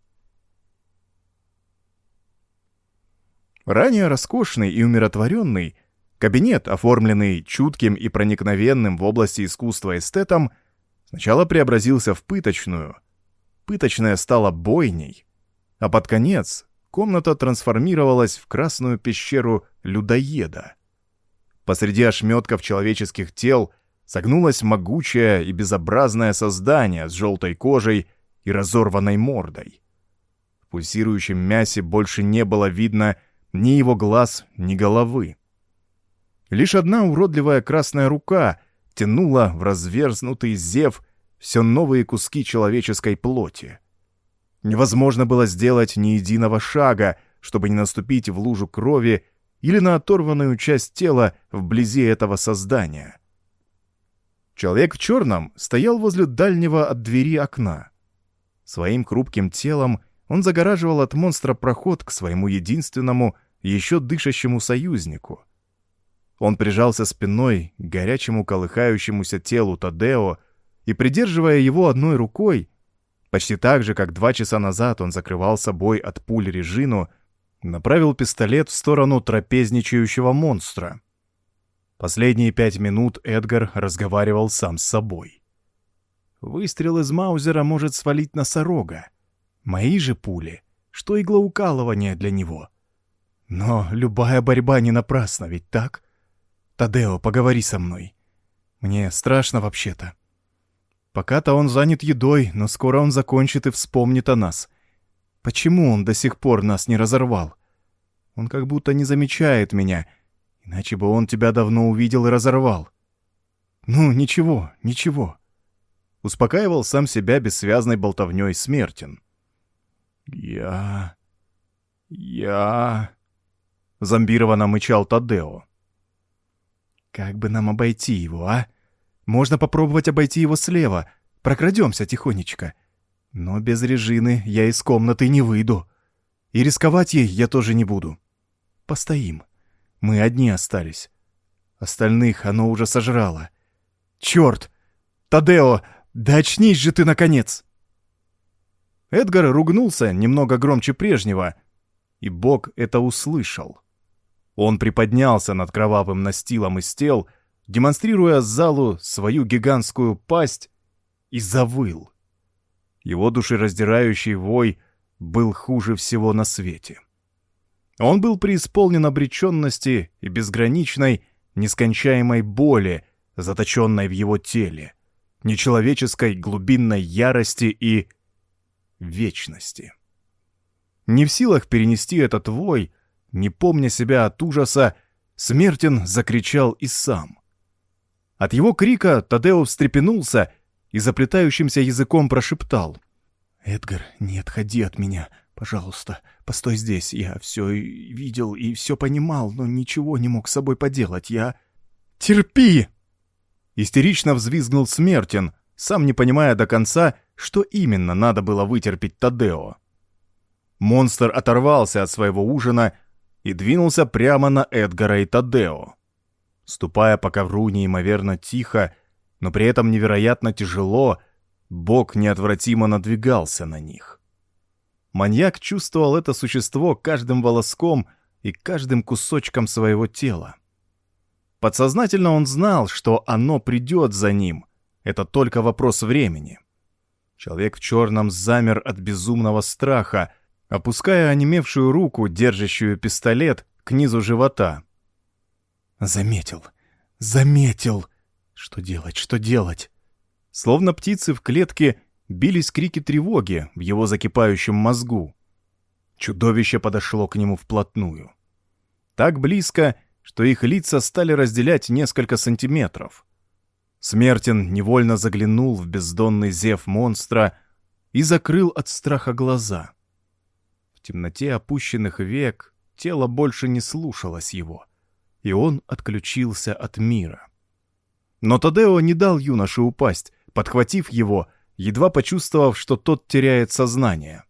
Ранее роскошный и умиротворенный, кабинет, оформленный чутким и проникновенным в области искусства эстетом, сначала преобразился в пыточную. Пыточная стала бойней, а под конец комната трансформировалась в красную пещеру людоеда. Посреди ошметков человеческих тел согнулось могучее и безобразное создание с желтой кожей и разорванной мордой. В пульсирующем мясе больше не было видно ни его глаз, ни головы. Лишь одна уродливая красная рука тянула в разверзнутый зев все новые куски человеческой плоти. Невозможно было сделать ни единого шага, чтобы не наступить в лужу крови или на оторванную часть тела вблизи этого создания. Человек в черном стоял возле дальнего от двери окна. Своим хрупким телом он загораживал от монстра проход к своему единственному, еще дышащему союзнику. Он прижался спиной к горячему колыхающемуся телу Тадео и, придерживая его одной рукой, почти так же, как два часа назад он закрывал собой от пуль Режину, направил пистолет в сторону трапезничающего монстра. Последние пять минут Эдгар разговаривал сам с собой. Выстрел из Маузера может свалить носорога. Мои же пули, что иглоукалывание для него. Но любая борьба не напрасна, ведь так? Тадео, поговори со мной. Мне страшно вообще-то. Пока-то он занят едой, но скоро он закончит и вспомнит о нас. Почему он до сих пор нас не разорвал? Он как будто не замечает меня, иначе бы он тебя давно увидел и разорвал. Ну, ничего, ничего. Успокаивал сам себя бессвязной болтовней Смертин. «Я... я...» — зомбированно мычал Тадео. «Как бы нам обойти его, а? Можно попробовать обойти его слева, прокрадемся тихонечко. Но без Режины я из комнаты не выйду. И рисковать ей я тоже не буду. Постоим. Мы одни остались. Остальных оно уже сожрало. Черт! Тадео, да очнись же ты, наконец!» Эдгар ругнулся немного громче прежнего, и Бог это услышал. Он приподнялся над кровавым настилом из тел, демонстрируя залу свою гигантскую пасть, и завыл. Его душераздирающий вой был хуже всего на свете. Он был преисполнен обреченности и безграничной, нескончаемой боли, заточенной в его теле, нечеловеческой глубинной ярости и вечности. Не в силах перенести этот вой, не помня себя от ужаса, Смертин закричал и сам. От его крика Тадео встрепенулся и заплетающимся языком прошептал: «Эдгар, не отходи от меня, пожалуйста, постой здесь. Я все видел и все понимал, но ничего не мог с собой поделать. Я...» «Терпи!» Истерично взвизгнул Смертин, сам не понимая до конца, что именно надо было вытерпеть Тадео. Монстр оторвался от своего ужина и двинулся прямо на Эдгара и Тадео. Ступая по ковру неимоверно тихо, но при этом невероятно тяжело, Бог неотвратимо надвигался на них. Маньяк чувствовал это существо каждым волоском и каждым кусочком своего тела. Подсознательно он знал, что оно придет за ним. Это только вопрос времени. Человек в черном замер от безумного страха, опуская онемевшую руку, держащую пистолет, к низу живота. Заметил, заметил. Что делать, что делать? Словно птицы в клетке бились крики тревоги в его закипающем мозгу. Чудовище подошло к нему вплотную. Так близко, что их лица стали разделять несколько сантиметров. Смертин невольно заглянул в бездонный зев монстра и закрыл от страха глаза. В темноте опущенных век тело больше не слушалось его, и он отключился от мира. Но Тадео не дал юноше упасть, подхватив его, едва почувствовав, что тот теряет сознание.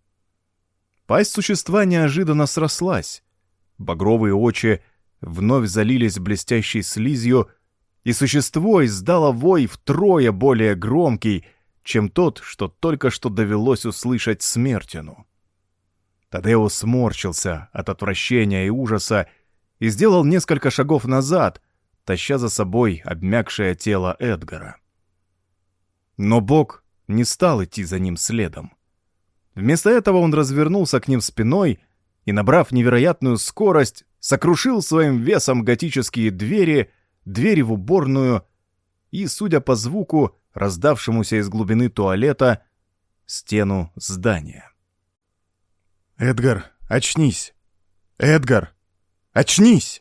Пасть существа неожиданно срослась. Багровые очи вновь залились блестящей слизью, и существо издало вой втрое более громкий, чем тот, что только что довелось услышать Смертину. Тадео сморщился от отвращения и ужаса и сделал несколько шагов назад, таща за собой обмякшее тело Эдгара. Но Бог не стал идти за ним следом. Вместо этого он развернулся к ним спиной и, набрав невероятную скорость, сокрушил своим весом готические двери, двери в уборную и, судя по звуку, раздавшемуся из глубины туалета, стену здания. «Эдгар, очнись! Эдгар, очнись!»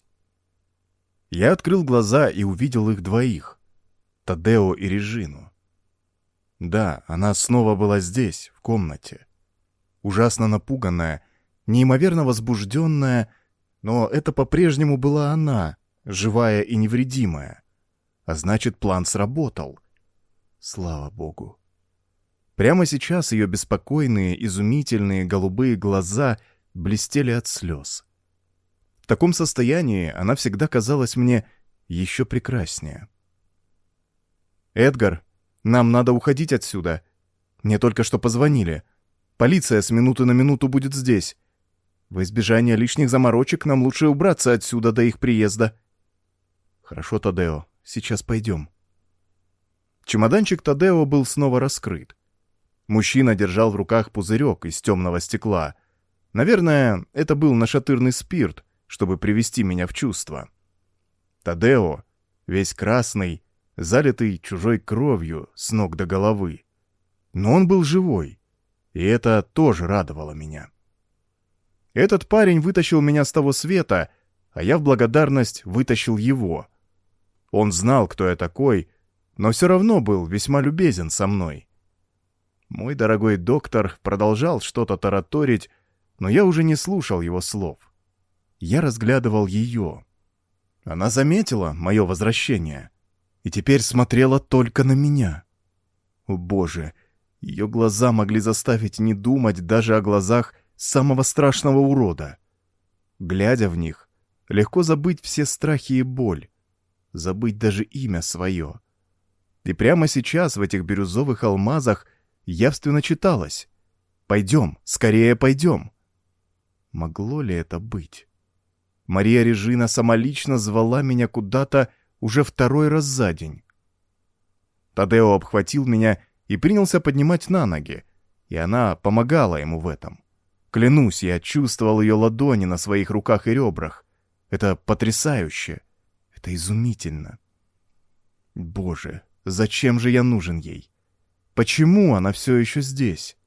Я открыл глаза и увидел их двоих, Тадео и Режину. Да, она снова была здесь, в комнате. Ужасно напуганная, неимоверно возбужденная, но это по-прежнему была она, живая и невредимая. А значит, план сработал. Слава богу. Прямо сейчас ее беспокойные, изумительные голубые глаза блестели от слез. В таком состоянии она всегда казалась мне еще прекраснее. «Эдгар, нам надо уходить отсюда. Мне только что позвонили. Полиция с минуты на минуту будет здесь. Во избежание лишних заморочек нам лучше убраться отсюда до их приезда». «Хорошо, Тадео, сейчас пойдем». Чемоданчик Тадео был снова раскрыт. Мужчина держал в руках пузырек из темного стекла. Наверное, это был нашатырный спирт, чтобы привести меня в чувство. Тадео, весь красный, залитый чужой кровью с ног до головы. Но он был живой, и это тоже радовало меня. Этот парень вытащил меня с того света, а я в благодарность вытащил его. Он знал, кто я такой, но все равно был весьма любезен со мной. Мой дорогой доктор продолжал что-то тараторить, но я уже не слушал его слов. Я разглядывал ее. Она заметила мое возвращение и теперь смотрела только на меня. О боже, ее глаза могли заставить не думать даже о глазах самого страшного урода. Глядя в них, легко забыть все страхи и боль, забыть даже имя свое. И прямо сейчас в этих бирюзовых алмазах явственно читалось: «Пойдем, скорее пойдем». Могло ли это быть? Мария Режина самолично звала меня куда-то уже второй раз за день. Тадео обхватил меня и принялся поднимать на ноги, и она помогала ему в этом. Клянусь, я чувствовал ее ладони на своих руках и ребрах. Это потрясающе. Это изумительно. Боже, зачем же я нужен ей? Почему она все еще здесь?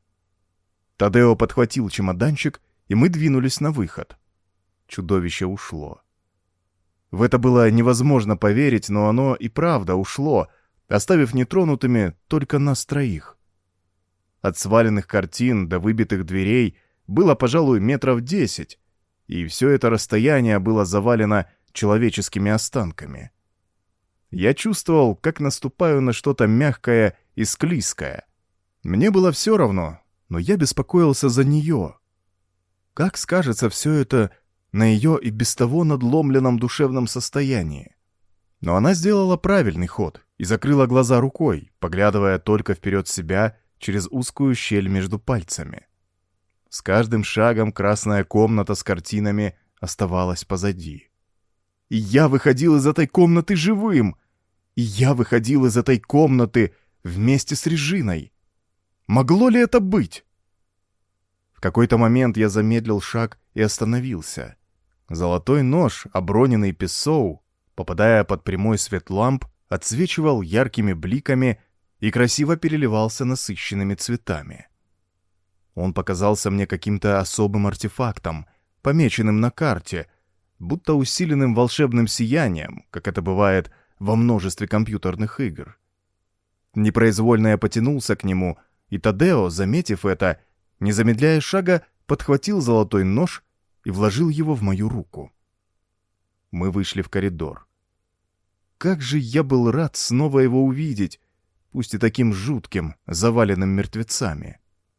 Тадео подхватил чемоданчик, и мы двинулись на выход. Чудовище ушло. В это было невозможно поверить, но оно и правда ушло, оставив нетронутыми только нас троих. От сваленных картин до выбитых дверей было, пожалуй, метров десять, и все это расстояние было завалено человеческими останками. Я чувствовал, как наступаю на что-то мягкое и склизкое. Мне было все равно, но я беспокоился за нее. Как скажется все это на ее и без того надломленном душевном состоянии? Но она сделала правильный ход и закрыла глаза рукой, поглядывая только вперед себя через узкую щель между пальцами. С каждым шагом красная комната с картинами оставалась позади. И я выходил из этой комнаты живым. И я выходил из этой комнаты вместе с Режиной. Могло ли это быть? В какой-то момент я замедлил шаг и остановился. Золотой нож, оброненный Писсоу, попадая под прямой свет ламп, отсвечивал яркими бликами и красиво переливался насыщенными цветами. Он показался мне каким-то особым артефактом, помеченным на карте, будто усиленным волшебным сиянием, как это бывает во множестве компьютерных игр. Непроизвольно я потянулся к нему, и Тадео, заметив это, не замедляя шага, подхватил золотой нож и вложил его в мою руку. Мы вышли в коридор. Как же я был рад снова его увидеть, пусть и таким жутким, заваленным мертвецами.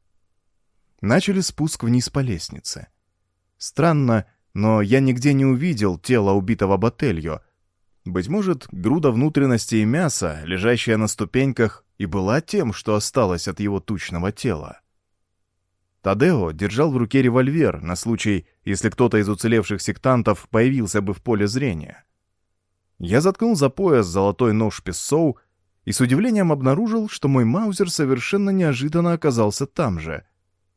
Начали спуск вниз по лестнице. Странно, но я нигде не увидел тело убитого Ботельо. Быть может, груда внутренностей и мяса, лежащая на ступеньках, и была тем, что осталось от его тучного тела. Тадео держал в руке револьвер на случай, если кто-то из уцелевших сектантов появился бы в поле зрения. Я заткнул за пояс золотой нож Писсоу и с удивлением обнаружил, что мой маузер совершенно неожиданно оказался там же.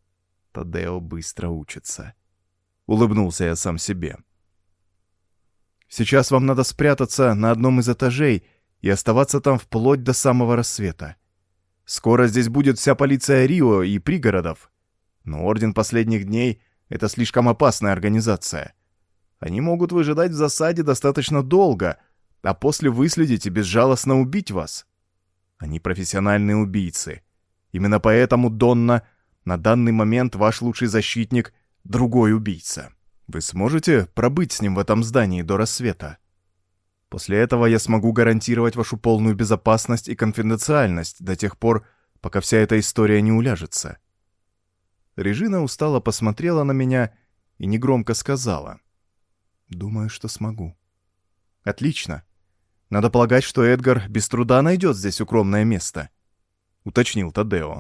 Тадео быстро учится. Улыбнулся я сам себе. Сейчас вам надо спрятаться на одном из этажей и оставаться там вплоть до самого рассвета. Скоро здесь будет вся полиция Рио и пригородов. Но Орден Последних Дней — это слишком опасная организация. Они могут выжидать в засаде достаточно долго, а после выследить и безжалостно убить вас. Они профессиональные убийцы. Именно поэтому, Донна, на данный момент ваш лучший защитник — другой убийца. Вы сможете пробыть с ним в этом здании до рассвета? После этого я смогу гарантировать вашу полную безопасность и конфиденциальность до тех пор, пока вся эта история не уляжется. Режина устало посмотрела на меня и негромко сказала: «Думаю, что смогу». «Отлично. Надо полагать, что Эдгар без труда найдет здесь укромное место», — уточнил Тадео.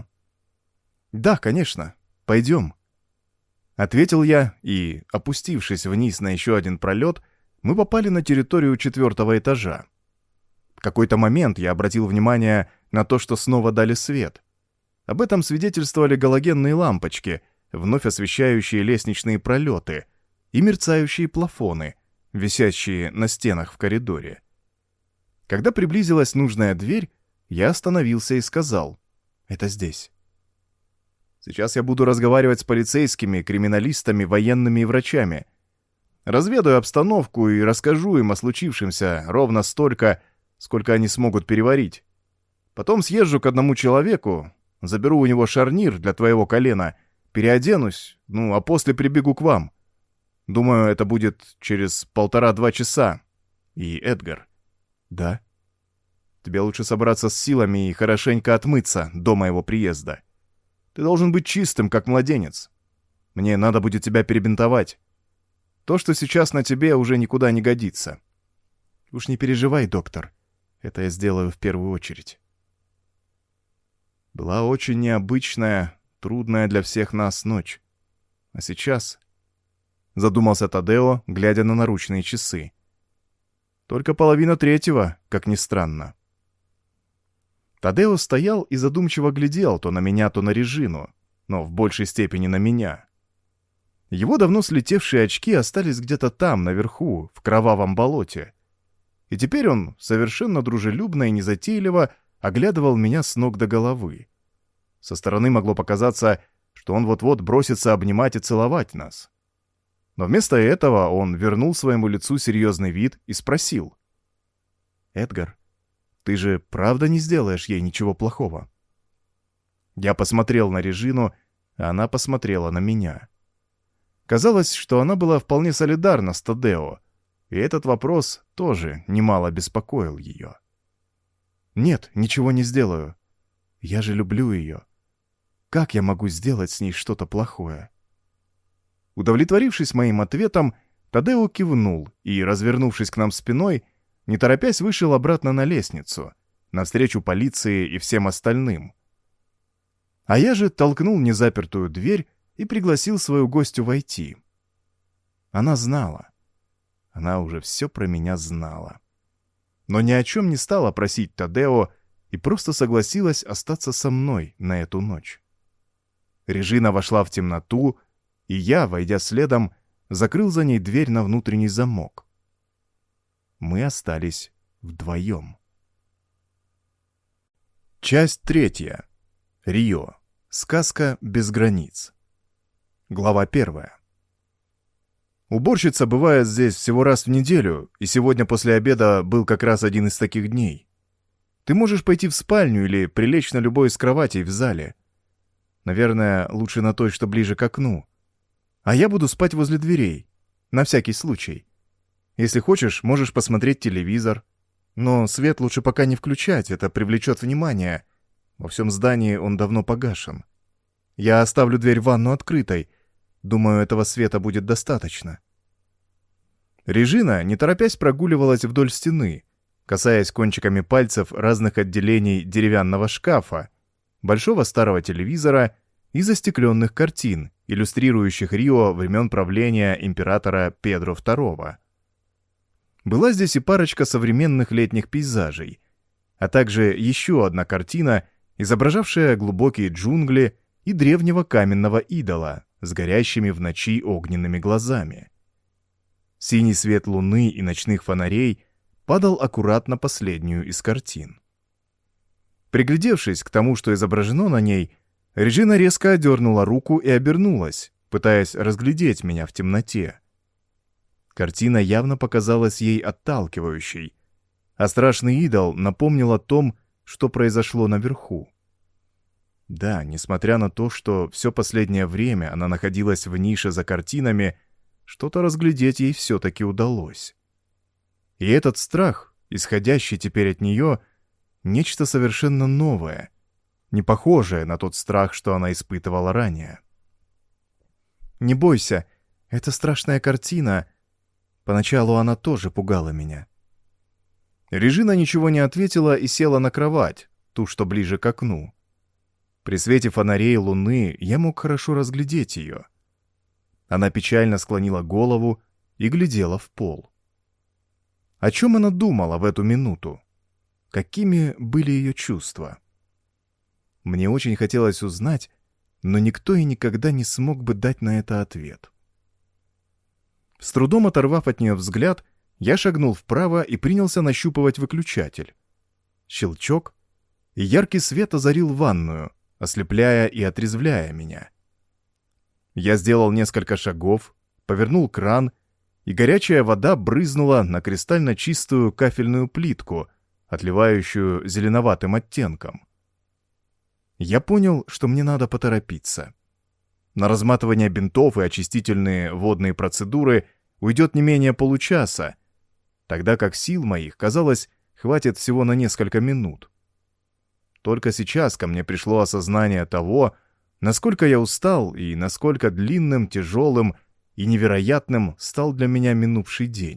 «Да, конечно. Пойдем», — ответил я, и, опустившись вниз на еще один пролет, мы попали на территорию четвертого этажа. В какой-то момент я обратил внимание на то, что снова дали свет. Об этом свидетельствовали галогенные лампочки, вновь освещающие лестничные пролеты, и мерцающие плафоны, висящие на стенах в коридоре. Когда приблизилась нужная дверь, я остановился и сказал: «Это здесь». Сейчас я буду разговаривать с полицейскими, криминалистами, военными и врачами. Разведаю обстановку и расскажу им о случившемся ровно столько, сколько они смогут переварить. Потом съезжу к одному человеку, заберу у него шарнир для твоего колена, переоденусь, ну, а после прибегу к вам. Думаю, это будет через полтора-два часа. И, Эдгар...» «Да?» «Тебе лучше собраться с силами и хорошенько отмыться до моего приезда. Ты должен быть чистым, как младенец. Мне надо будет тебя перебинтовать. То, что сейчас на тебе, уже никуда не годится». «Уж не переживай, доктор. Это я сделаю в первую очередь». Была очень необычная, трудная для всех нас ночь. А сейчас... Задумался Тадео, глядя на наручные часы. Только половина третьего, как ни странно. Тадео стоял и задумчиво глядел то на меня, то на Режину, но в большей степени на меня. Его давно слетевшие очки остались где-то там, наверху, в кровавом болоте. И теперь он совершенно дружелюбно и незатейливо оглядывал меня с ног до головы. Со стороны могло показаться, что он вот-вот бросится обнимать и целовать нас. Но вместо этого он вернул своему лицу серьезный вид и спросил: «Эдгар, ты же правда не сделаешь ей ничего плохого?» Я посмотрел на Режину, а она посмотрела на меня. Казалось, что она была вполне солидарна с Тадео, и этот вопрос тоже немало беспокоил ее. «Нет, ничего не сделаю. Я же люблю ее. Как я могу сделать с ней что-то плохое?» Удовлетворившись моим ответом, Тадео кивнул и, развернувшись к нам спиной, не торопясь вышел обратно на лестницу, навстречу полиции и всем остальным. А я же толкнул незапертую дверь и пригласил свою гостью войти. Она знала. она уже все про меня знала. Но ни о чем не стала просить Тадео и просто согласилась остаться со мной на эту ночь. Режина вошла в темноту, и я, войдя следом, закрыл за ней дверь на внутренний замок. Мы остались вдвоем. Часть третья. Рио. Сказка без границ. Глава первая. Уборщица бывает здесь всего раз в неделю, и сегодня после обеда был как раз один из таких дней. Ты можешь пойти в спальню или прилечь на любой из кроватей в зале. Наверное, лучше на той, что ближе к окну. А я буду спать возле дверей, на всякий случай. Если хочешь, можешь посмотреть телевизор. Но свет лучше пока не включать, это привлечет внимание. Во всем здании он давно погашен. Я оставлю дверь в ванну открытой. Думаю, этого света будет достаточно. Режина, не торопясь, прогуливалась вдоль стены, касаясь кончиками пальцев разных отделений деревянного шкафа, большого старого телевизора и застекленных картин, иллюстрирующих Рио времен правления императора Педро второго. Была здесь и парочка современных летних пейзажей, а также еще одна картина, изображавшая глубокие джунгли и древнего каменного идола с горящими в ночи огненными глазами. Синий свет луны и ночных фонарей падал аккурат на последнюю из картин. Приглядевшись к тому, что изображено на ней, Режина резко одернула руку и обернулась, пытаясь разглядеть меня в темноте. Картина явно показалась ей отталкивающей, а страшный идол напомнил о том, что произошло наверху. Да, несмотря на то, что все последнее время она находилась в нише за картинами, что-то разглядеть ей все-таки удалось. И этот страх, исходящий теперь от нее, нечто совершенно новое, не похожее на тот страх, что она испытывала ранее. «Не бойся, это страшная картина. Поначалу она тоже пугала меня». Режина ничего не ответила и села на кровать, ту, что ближе к окну. При свете фонарей луны я мог хорошо разглядеть ее. Она печально склонила голову и глядела в пол. О чем она думала в эту минуту? Какими были ее чувства? Мне очень хотелось узнать, но никто и никогда не смог бы дать на это ответ. С трудом оторвав от нее взгляд, я шагнул вправо и принялся нащупывать выключатель. Щелчок, и яркий свет озарил ванную, ослепляя и отрезвляя меня. Я сделал несколько шагов, повернул кран, и горячая вода брызнула на кристально чистую кафельную плитку, отливающую зеленоватым оттенком. Я понял, что мне надо поторопиться. На разматывание бинтов и очистительные водные процедуры уйдет не менее получаса, тогда как сил моих, казалось, хватит всего на несколько минут. Только сейчас ко мне пришло осознание того, насколько я устал и насколько длинным, тяжелым и невероятным стал для меня минувший день.